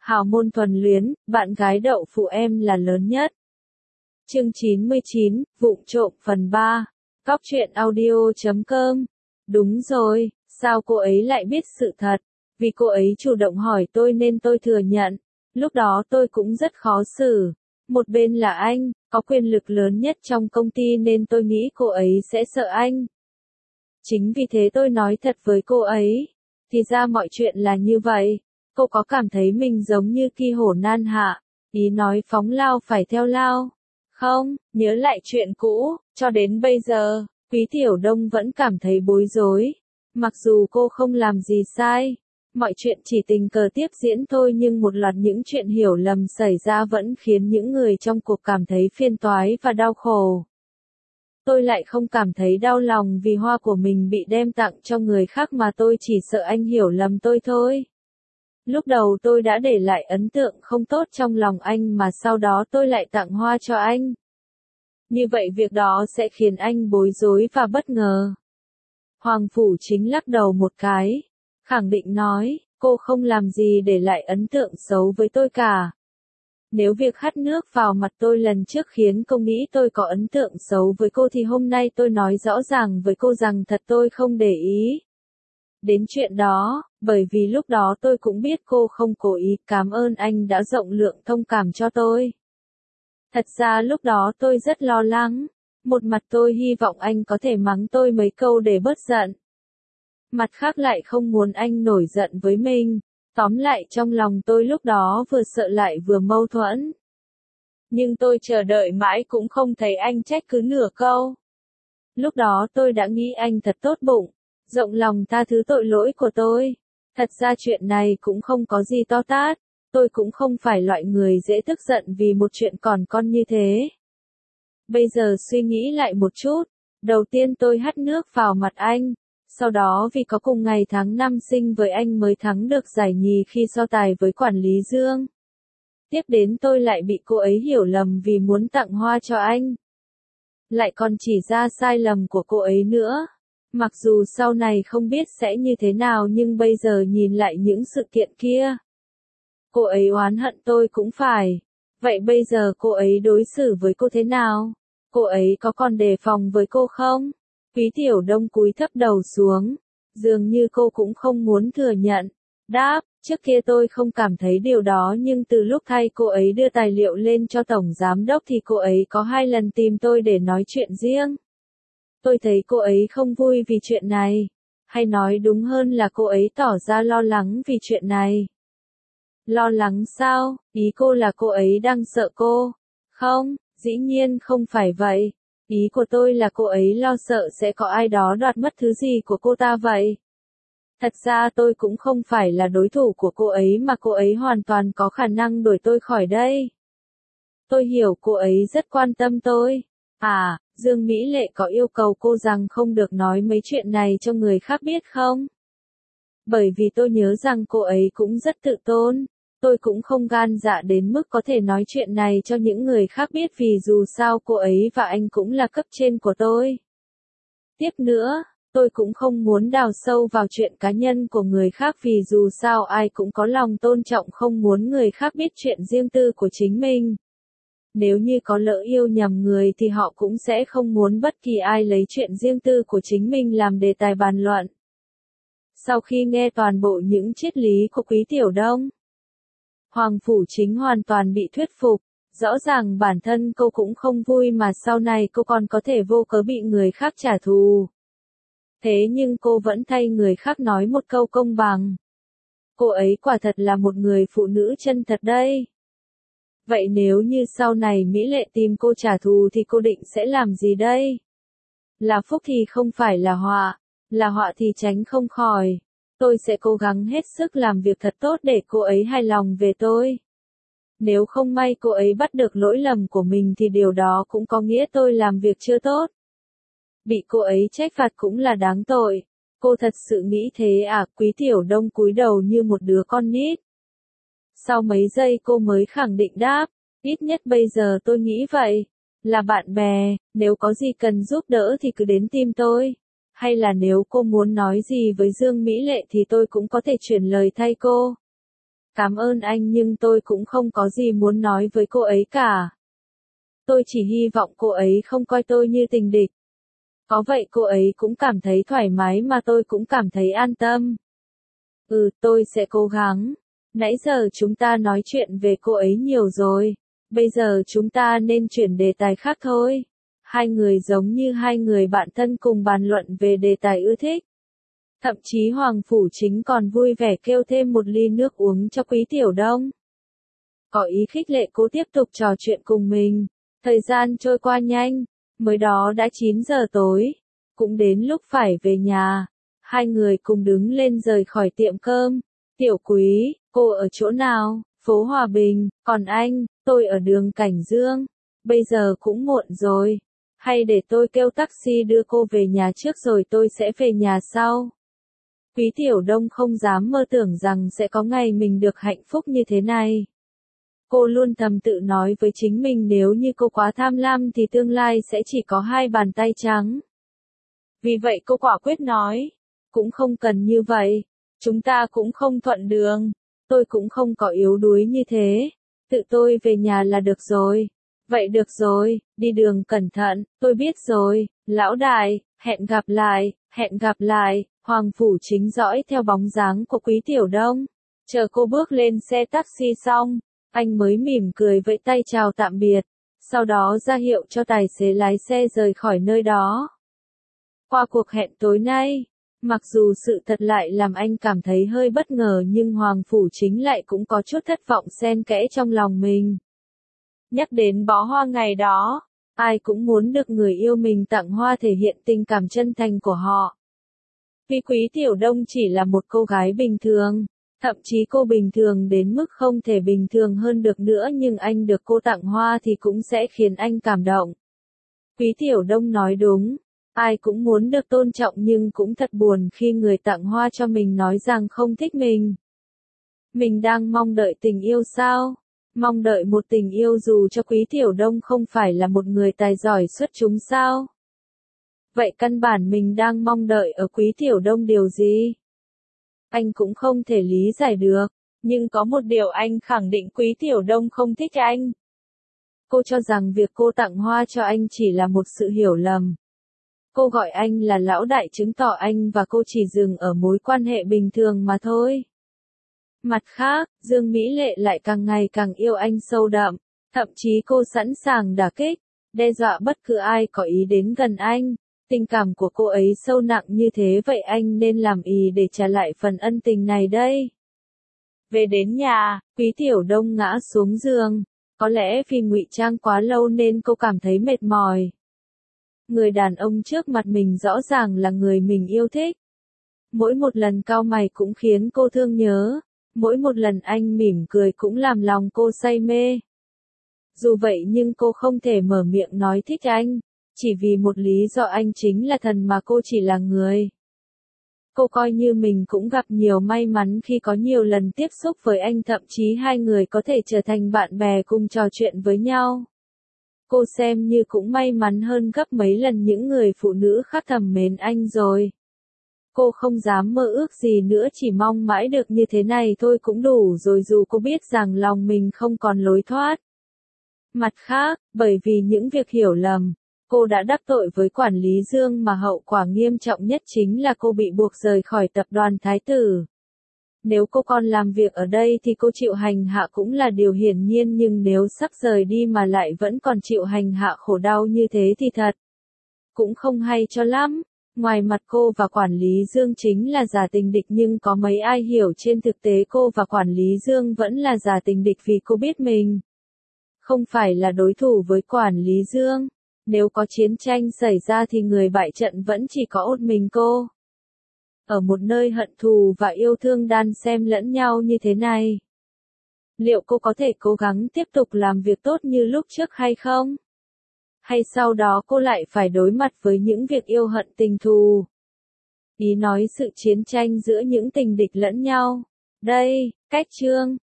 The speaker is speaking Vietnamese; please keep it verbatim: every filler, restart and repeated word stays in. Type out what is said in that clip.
Hào môn thuần luyến, bạn gái đậu phụ em là lớn nhất. Chương chín mươi chín, vụng trộm phần ba. Cóc truyện audio chấm com. Đúng rồi, sao cô ấy lại biết sự thật? Vì cô ấy chủ động hỏi tôi nên tôi thừa nhận. Lúc đó tôi cũng rất khó xử. Một bên là anh, có quyền lực lớn nhất trong công ty nên tôi nghĩ cô ấy sẽ sợ anh. Chính vì thế tôi nói thật với cô ấy. Thì ra mọi chuyện là như vậy. Cô có cảm thấy mình giống như Ki Hổ Nan Hạ, ý nói phóng lao phải theo lao? Không, nhớ lại chuyện cũ, cho đến bây giờ, Quý Tiểu Đông vẫn cảm thấy bối rối. Mặc dù cô không làm gì sai, mọi chuyện chỉ tình cờ tiếp diễn thôi nhưng một loạt những chuyện hiểu lầm xảy ra vẫn khiến những người trong cuộc cảm thấy phiền toái và đau khổ. Tôi lại không cảm thấy đau lòng vì hoa của mình bị đem tặng cho người khác mà tôi chỉ sợ anh hiểu lầm tôi thôi. Lúc đầu tôi đã để lại ấn tượng không tốt trong lòng anh mà sau đó tôi lại tặng hoa cho anh. Như vậy việc đó sẽ khiến anh bối rối và bất ngờ. Hoàng Phủ Chính lắc đầu một cái, khẳng định nói, cô không làm gì để lại ấn tượng xấu với tôi cả. Nếu việc hắt nước vào mặt tôi lần trước khiến cô nghĩ tôi có ấn tượng xấu với cô thì hôm nay tôi nói rõ ràng với cô rằng thật tôi không để ý đến chuyện đó, bởi vì lúc đó tôi cũng biết cô không cố ý. Cảm ơn anh đã rộng lượng thông cảm cho tôi. Thật ra lúc đó tôi rất lo lắng. Một mặt tôi hy vọng anh có thể mắng tôi mấy câu để bớt giận. Mặt khác lại không muốn anh nổi giận với mình. Tóm lại trong lòng tôi lúc đó vừa sợ lại vừa mâu thuẫn. Nhưng tôi chờ đợi mãi cũng không thấy anh trách cứ nửa câu. Lúc đó tôi đã nghĩ anh thật tốt bụng, rộng lòng tha thứ tội lỗi của tôi. Thật ra chuyện này cũng không có gì to tát. Tôi cũng không phải loại người dễ tức giận vì một chuyện còn con như thế. Bây giờ suy nghĩ lại một chút. Đầu tiên tôi hắt nước vào mặt anh. Sau đó vì có cùng ngày tháng năm sinh với anh mới thắng được giải nhì khi so tài với quản lý Dương. Tiếp đến tôi lại bị cô ấy hiểu lầm vì muốn tặng hoa cho anh. Lại còn chỉ ra sai lầm của cô ấy nữa. Mặc dù sau này không biết sẽ như thế nào nhưng bây giờ nhìn lại những sự kiện kia. Cô ấy oán hận tôi cũng phải. Vậy bây giờ cô ấy đối xử với cô thế nào? Cô ấy có còn đề phòng với cô không? Quý Tiểu Đông cúi thấp đầu xuống. Dường như cô cũng không muốn thừa nhận. Đáp, trước kia tôi không cảm thấy điều đó nhưng từ lúc thay cô ấy đưa tài liệu lên cho Tổng Giám Đốc thì cô ấy có hai lần tìm tôi để nói chuyện riêng. Tôi thấy cô ấy không vui vì chuyện này. Hay nói đúng hơn là cô ấy tỏ ra lo lắng vì chuyện này. Lo lắng sao? Ý cô là cô ấy đang sợ cô? Không, dĩ nhiên không phải vậy. Ý của tôi là cô ấy lo sợ sẽ có ai đó đoạt mất thứ gì của cô ta vậy. Thật ra tôi cũng không phải là đối thủ của cô ấy mà cô ấy hoàn toàn có khả năng đuổi tôi khỏi đây. Tôi hiểu cô ấy rất quan tâm tôi. À, Dương Mỹ Lệ có yêu cầu cô rằng không được nói mấy chuyện này cho người khác biết không? Bởi vì tôi nhớ rằng cô ấy cũng rất tự tôn. Tôi cũng không gan dạ đến mức có thể nói chuyện này cho những người khác biết vì dù sao cô ấy và anh cũng là cấp trên của tôi. Tiếp nữa, tôi cũng không muốn đào sâu vào chuyện cá nhân của người khác vì dù sao ai cũng có lòng tôn trọng không muốn người khác biết chuyện riêng tư của chính mình. Nếu như có lỡ yêu nhầm người thì họ cũng sẽ không muốn bất kỳ ai lấy chuyện riêng tư của chính mình làm đề tài bàn luận. Sau khi nghe toàn bộ những triết lý của Quý Tiểu Đông, Hoàng Phủ Chính hoàn toàn bị thuyết phục. Rõ ràng bản thân cô cũng không vui mà sau này cô còn có thể vô cớ bị người khác trả thù. Thế nhưng cô vẫn thay người khác nói một câu công bằng. Cô ấy quả thật là một người phụ nữ chân thật đây. Vậy nếu như sau này Mỹ Lệ tìm cô trả thù thì cô định sẽ làm gì đây? Là phúc thì không phải là họa, là họa thì tránh không khỏi. Tôi sẽ cố gắng hết sức làm việc thật tốt để cô ấy hài lòng về tôi. Nếu không may cô ấy bắt được lỗi lầm của mình thì điều đó cũng có nghĩa tôi làm việc chưa tốt. Bị cô ấy trách phạt cũng là đáng tội. Cô thật sự nghĩ thế à? Quý Tiểu Đông cúi đầu như một đứa con nít. Sau mấy giây cô mới khẳng định đáp, ít nhất bây giờ tôi nghĩ vậy. Là bạn bè, nếu có gì cần giúp đỡ thì cứ đến tìm tôi. Hay là nếu cô muốn nói gì với Dương Mỹ Lệ thì tôi cũng có thể chuyển lời thay cô. Cảm ơn anh nhưng tôi cũng không có gì muốn nói với cô ấy cả. Tôi chỉ hy vọng cô ấy không coi tôi như tình địch. Có vậy cô ấy cũng cảm thấy thoải mái mà tôi cũng cảm thấy an tâm. Ừ, tôi sẽ cố gắng. Nãy giờ chúng ta nói chuyện về cô ấy nhiều rồi. Bây giờ chúng ta nên chuyển đề tài khác thôi. Hai người giống như hai người bạn thân cùng bàn luận về đề tài ưa thích. Thậm chí Hoàng Phủ Chính còn vui vẻ kêu thêm một ly nước uống cho Quý Tiểu Đông. Có ý khích lệ cô tiếp tục trò chuyện cùng mình. Thời gian trôi qua nhanh, mới đó đã chín giờ tối. Cũng đến lúc phải về nhà. Hai người cùng đứng lên rời khỏi tiệm cơm. Tiểu Quý, cô ở chỗ nào? Phố Hòa Bình, còn anh, tôi ở đường Cảnh Dương. Bây giờ cũng muộn rồi. Hay để tôi kêu taxi đưa cô về nhà trước rồi tôi sẽ về nhà sau. Quý Tiểu Đông không dám mơ tưởng rằng sẽ có ngày mình được hạnh phúc như thế này. Cô luôn thầm tự nói với chính mình nếu như cô quá tham lam thì tương lai sẽ chỉ có hai bàn tay trắng. Vì vậy cô quả quyết nói, cũng không cần như vậy, chúng ta cũng không thuận đường, tôi cũng không có yếu đuối như thế, tự tôi về nhà là được rồi. Vậy được rồi, đi đường cẩn thận, tôi biết rồi, lão đại, hẹn gặp lại, hẹn gặp lại. Hoàng Phủ Chính dõi theo bóng dáng của Quý Tiểu Đông. Chờ cô bước lên xe taxi xong, anh mới mỉm cười vẫy tay chào tạm biệt, sau đó ra hiệu cho tài xế lái xe rời khỏi nơi đó. Qua cuộc hẹn tối nay, mặc dù sự thật lại làm anh cảm thấy hơi bất ngờ nhưng Hoàng Phủ Chính lại cũng có chút thất vọng xen kẽ trong lòng mình. Nhắc đến bó hoa ngày đó, ai cũng muốn được người yêu mình tặng hoa thể hiện tình cảm chân thành của họ. Vì Quý Tiểu Đông chỉ là một cô gái bình thường, thậm chí cô bình thường đến mức không thể bình thường hơn được nữa nhưng anh được cô tặng hoa thì cũng sẽ khiến anh cảm động. Quý Tiểu Đông nói đúng, ai cũng muốn được tôn trọng nhưng cũng thật buồn khi người tặng hoa cho mình nói rằng không thích mình. Mình đang mong đợi tình yêu sao? Mong đợi một tình yêu dù cho Quý Tiểu Đông không phải là một người tài giỏi xuất chúng sao? Vậy căn bản mình đang mong đợi ở Quý Tiểu Đông điều gì? Anh cũng không thể lý giải được, nhưng có một điều anh khẳng định Quý Tiểu Đông không thích anh. Cô cho rằng việc cô tặng hoa cho anh chỉ là một sự hiểu lầm. Cô gọi anh là lão đại chứng tỏ anh và cô chỉ dừng ở mối quan hệ bình thường mà thôi. Mặt khác, Dương Mỹ Lệ lại càng ngày càng yêu anh sâu đậm, thậm chí cô sẵn sàng đả kích, đe dọa bất cứ ai có ý đến gần anh. Tình cảm của cô ấy sâu nặng như thế vậy anh nên làm gì để trả lại phần ân tình này đây? Về đến nhà, Quý Tiểu Đông ngã xuống giường. Có lẽ vì ngụy trang quá lâu nên cô cảm thấy mệt mỏi. Người đàn ông trước mặt mình rõ ràng là người mình yêu thích. Mỗi một lần cau mày cũng khiến cô thương nhớ. Mỗi một lần anh mỉm cười cũng làm lòng cô say mê. Dù vậy nhưng cô không thể mở miệng nói thích anh. Chỉ vì một lý do anh chính là thần mà cô chỉ là người. Cô coi như mình cũng gặp nhiều may mắn khi có nhiều lần tiếp xúc với anh, thậm chí hai người có thể trở thành bạn bè cùng trò chuyện với nhau. Cô xem như cũng may mắn hơn gấp mấy lần những người phụ nữ khác thầm mến anh rồi. Cô không dám mơ ước gì nữa, chỉ mong mãi được như thế này thôi cũng đủ rồi, dù cô biết rằng lòng mình không còn lối thoát. Mặt khác, bởi vì những việc hiểu lầm, cô đã đắc tội với quản lý Dương mà hậu quả nghiêm trọng nhất chính là cô bị buộc rời khỏi tập đoàn Thái Tử. Nếu cô còn làm việc ở đây thì cô chịu hành hạ cũng là điều hiển nhiên, nhưng nếu sắp rời đi mà lại vẫn còn chịu hành hạ khổ đau như thế thì thật cũng không hay cho lắm. Ngoài mặt cô và quản lý Dương chính là giả tình địch nhưng có mấy ai hiểu trên thực tế cô và quản lý Dương vẫn là giả tình địch, vì cô biết mình không phải là đối thủ với quản lý Dương. Nếu có chiến tranh xảy ra thì người bại trận vẫn chỉ có một mình cô. Ở một nơi hận thù và yêu thương đan xen lẫn nhau như thế này, liệu cô có thể cố gắng tiếp tục làm việc tốt như lúc trước hay không? Hay sau đó cô lại phải đối mặt với những việc yêu hận tình thù? Ý nói sự chiến tranh giữa những tình địch lẫn nhau. Đây, cách chương